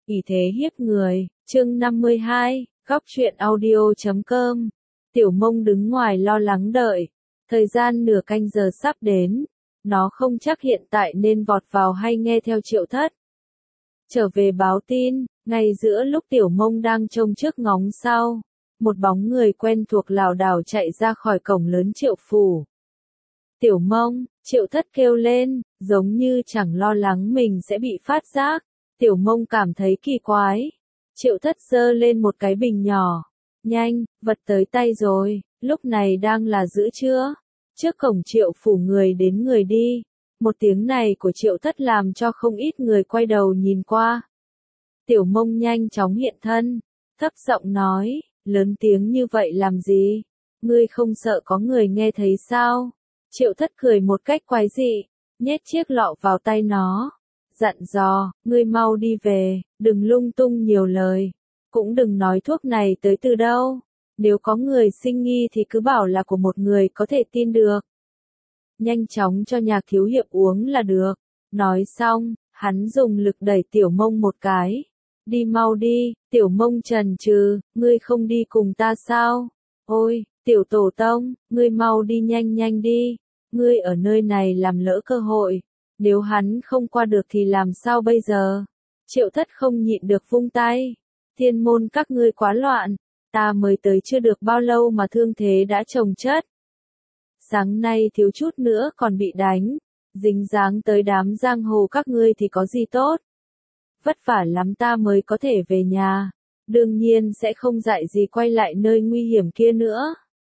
ỷ thế hiếp người, chương 52, góc truyện audio.com. Tiểu Mông đứng ngoài lo lắng đợi. Thời gian nửa canh giờ sắp đến. Nó không chắc hiện tại nên vọt vào hay nghe theo Triệu Thất. Trở về báo tin, ngay giữa lúc Tiểu Mông đang trông trước ngóng sau. Một bóng người quen thuộc lảo đảo chạy ra khỏi cổng lớn Triệu phủ. Tiểu Mông, Triệu Thất kêu lên, giống như chẳng lo lắng mình sẽ bị phát giác. Tiểu Mông cảm thấy kỳ quái. Triệu Thất giơ lên một cái bình nhỏ. Nhanh, vật tới tay rồi, lúc này đang là giữa trưa. Trước cổng Triệu phủ người đến người đi. Một tiếng này của Triệu Thất làm cho không ít người quay đầu nhìn qua. Tiểu Mông nhanh chóng hiện thân, thấp giọng nói, lớn tiếng như vậy làm gì? Ngươi không sợ có người nghe thấy sao? Triệu Thất cười một cách quái dị, nhét chiếc lọ vào tay nó. Dặn dò, ngươi mau đi về, đừng lung tung nhiều lời. Cũng đừng nói thuốc này tới từ đâu. Nếu có người sinh nghi thì cứ bảo là của một người có thể tin được. Nhanh chóng cho Nhạc thiếu hiệp uống là được. Nói xong, hắn dùng lực đẩy Tiểu Mông một cái. Đi mau đi, Tiểu Mông chần chừ, ngươi không đi cùng ta sao? Ôi, Tiểu Tổ Tông, ngươi mau đi nhanh nhanh đi. Ngươi ở nơi này làm lỡ cơ hội. Nếu hắn không qua được thì làm sao bây giờ? Triệu Thất không nhịn được vung tay. Thiên môn các ngươi quá loạn. Ta mới tới chưa được bao lâu mà thương thế đã chồng chất. Sáng nay thiếu chút nữa còn bị đánh. Dính dáng tới đám giang hồ các ngươi thì có gì tốt. Vất vả lắm ta mới có thể về nhà. Đương nhiên sẽ không dạy gì quay lại nơi nguy hiểm kia nữa.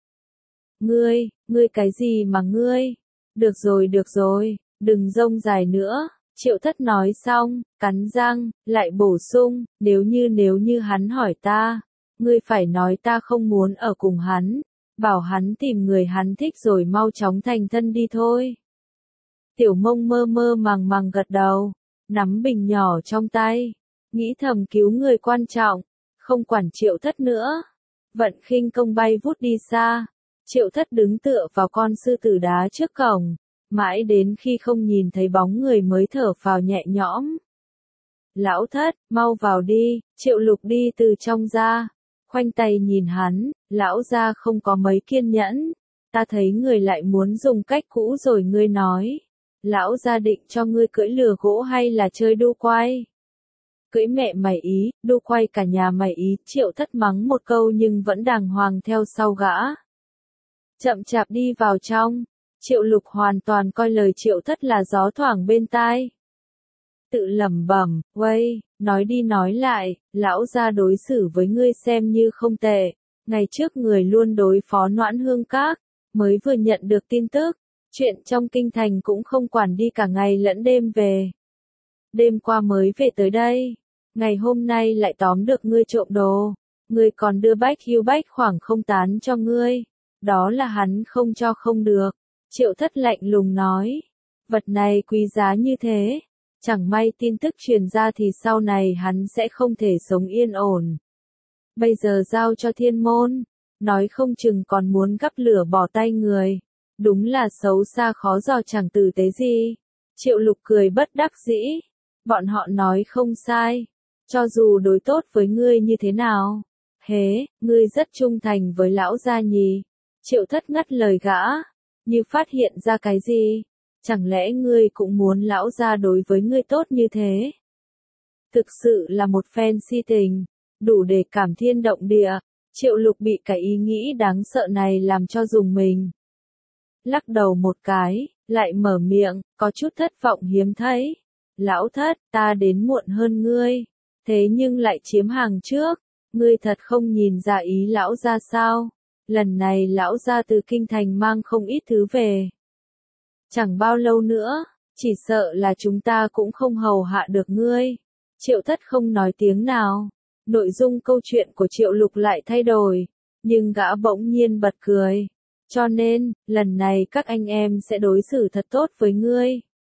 Ngươi cái gì mà ngươi? Được rồi, đừng rông dài nữa. Triệu Thất nói xong, cắn răng, lại bổ sung, nếu như hắn hỏi ta, ngươi phải nói ta không muốn ở cùng hắn, bảo hắn tìm người hắn thích rồi mau chóng thành thân đi thôi. Tiểu Mông mơ mơ màng gật đầu, nắm bình nhỏ trong tay, nghĩ thầm cứu người quan trọng, không quản Triệu Thất nữa. Vận khinh công bay vút đi xa, Triệu Thất đứng tựa vào con sư tử đá trước cổng. Mãi đến khi không nhìn thấy bóng người mới thở phào nhẹ nhõm. Lão Thất, mau vào đi, Triệu Lục đi từ trong ra. Khoanh tay nhìn hắn, lão gia không có mấy kiên nhẫn. Ta thấy người lại muốn dùng cách cũ rồi ngươi nói. Lão gia định cho ngươi cưỡi lừa gỗ hay là chơi đu quay? Cưỡi mẹ mày ý, đu quay cả nhà mày ý. Triệu Thất mắng một câu nhưng vẫn đàng hoàng theo sau gã. Chậm chạp đi vào trong. Triệu Lục hoàn toàn coi lời Triệu Thất là gió thoảng bên tai. Tự lẩm bẩm, "Uây, nói đi nói lại, lão gia đối xử với ngươi xem như không tệ. Ngày trước người luôn đối phó Noãn Hương Các, mới vừa nhận được tin tức, chuyện trong kinh thành cũng không quản đi cả ngày lẫn đêm về. Đêm qua mới về tới đây, ngày hôm nay lại tóm được ngươi trộm đồ, ngươi còn đưa bách hưu bách khoảng không tán cho ngươi, đó là hắn không cho không được." Triệu Thất lạnh lùng nói, vật này quý giá như thế, chẳng may tin tức truyền ra thì sau này hắn sẽ không thể sống yên ổn. Bây giờ giao cho thiên môn, nói không chừng còn muốn gắp lửa bỏ tay người, đúng là xấu xa khó dò chẳng tử tế gì. Triệu Lục cười bất đắc dĩ, bọn họ nói không sai, cho dù đối tốt với ngươi như thế nào, hế, ngươi rất trung thành với lão gia nhỉ. Triệu Thất ngắt lời gã. Như phát hiện ra cái gì? Chẳng lẽ ngươi cũng muốn lão gia đối với ngươi tốt như thế? Thực sự là một phen si tình, đủ để cảm thiên động địa. Triệu Lục bị cái ý nghĩ đáng sợ này làm cho rùng mình. Lắc đầu một cái, lại mở miệng, có chút thất vọng hiếm thấy. Lão Thất, ta đến muộn hơn ngươi, thế nhưng lại chiếm hàng trước, ngươi thật không nhìn ra ý lão gia sao? Lần này lão gia từ kinh thành mang không ít thứ về. Chẳng bao lâu nữa, chỉ sợ là chúng ta cũng không hầu hạ được ngươi. Triệu Thất không nói tiếng nào. Nội dung câu chuyện của Triệu Lục lại thay đổi, nhưng gã bỗng nhiên bật cười. Cho nên, lần này các anh em sẽ đối xử thật tốt với ngươi.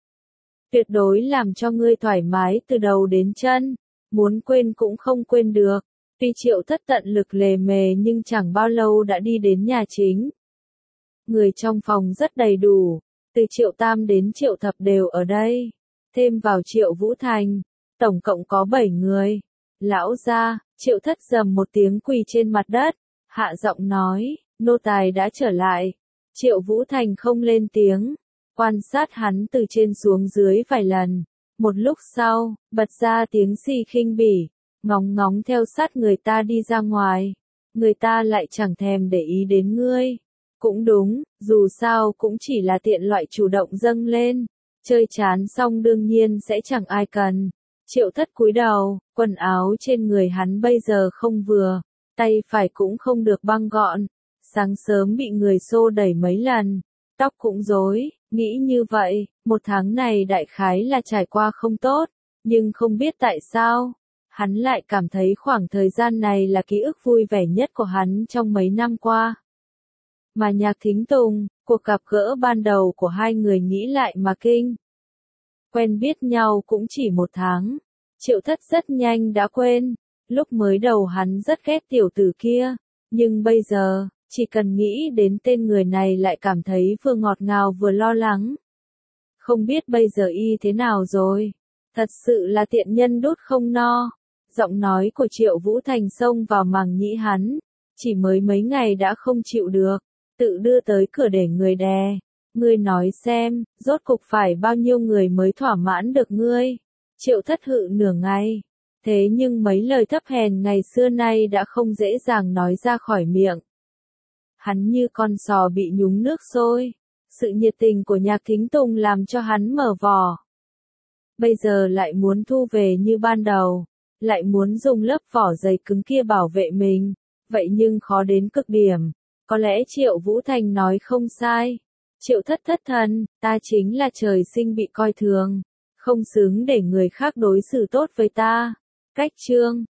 Tuyệt đối làm cho ngươi thoải mái từ đầu đến chân, muốn quên cũng không quên được. Tuy Triệu Thất tận lực lề mề nhưng chẳng bao lâu đã đi đến nhà chính. Người trong phòng rất đầy đủ, từ Triệu Tam đến Triệu Thập đều ở đây, thêm vào Triệu Vũ Thành, tổng cộng có 7 người. Lão gia, Triệu Thất rầm một tiếng quỳ trên mặt đất, hạ giọng nói, nô tài đã trở lại. Triệu Vũ Thành không lên tiếng, quan sát hắn từ trên xuống dưới vài lần. Một lúc sau, bật ra tiếng xì khinh bỉ, ngóng ngóng theo sát người ta đi ra ngoài. Người ta lại chẳng thèm để ý đến ngươi. Cũng đúng, dù sao cũng chỉ là tiện loại chủ động dâng lên. Chơi chán xong đương nhiên sẽ chẳng ai cần. Triệu Thất cúi đầu, quần áo trên người hắn bây giờ không vừa, tay phải cũng không được băng gọn. Sáng sớm bị người xô đẩy mấy lần, tóc cũng rối, nghĩ như vậy, một tháng này đại khái là trải qua không tốt, nhưng không biết tại sao, hắn lại cảm thấy khoảng thời gian này là ký ức vui vẻ nhất của hắn trong mấy năm qua. Mà Nhạc Thính Tùng, cuộc gặp gỡ ban đầu của hai người nghĩ lại mà kinh. Quen biết nhau cũng chỉ một tháng, Triệu Thất rất nhanh đã quên, lúc mới đầu hắn rất ghét tiểu tử kia, nhưng bây giờ, chỉ cần nghĩ đến tên người này lại cảm thấy vừa ngọt ngào vừa lo lắng. Không biết bây giờ y thế nào rồi, thật sự là tiện nhân đút không no. Giọng nói của Triệu Vũ Thành xông vào màng nhĩ hắn, chỉ mới mấy ngày đã không chịu được, tự đưa tới cửa để người đè. Ngươi nói xem, rốt cục phải bao nhiêu người mới thỏa mãn được ngươi? Triệu Thất hự nửa ngày. Thế nhưng mấy lời thấp hèn ngày xưa nay đã không dễ dàng nói ra khỏi miệng. Hắn như con sò bị nhúng nước sôi. Sự nhiệt tình của Nhạc Thính Tùng làm cho hắn mở vỏ. Bây giờ lại muốn thu về như ban đầu. Lại muốn dùng lớp vỏ dày cứng kia bảo vệ mình. Vậy nhưng khó đến cực điểm. Có lẽ Triệu Vũ Thành nói không sai. Triệu Thất thất thần, ta chính là trời sinh bị coi thường. Không xứng để người khác đối xử tốt với ta. Cách chương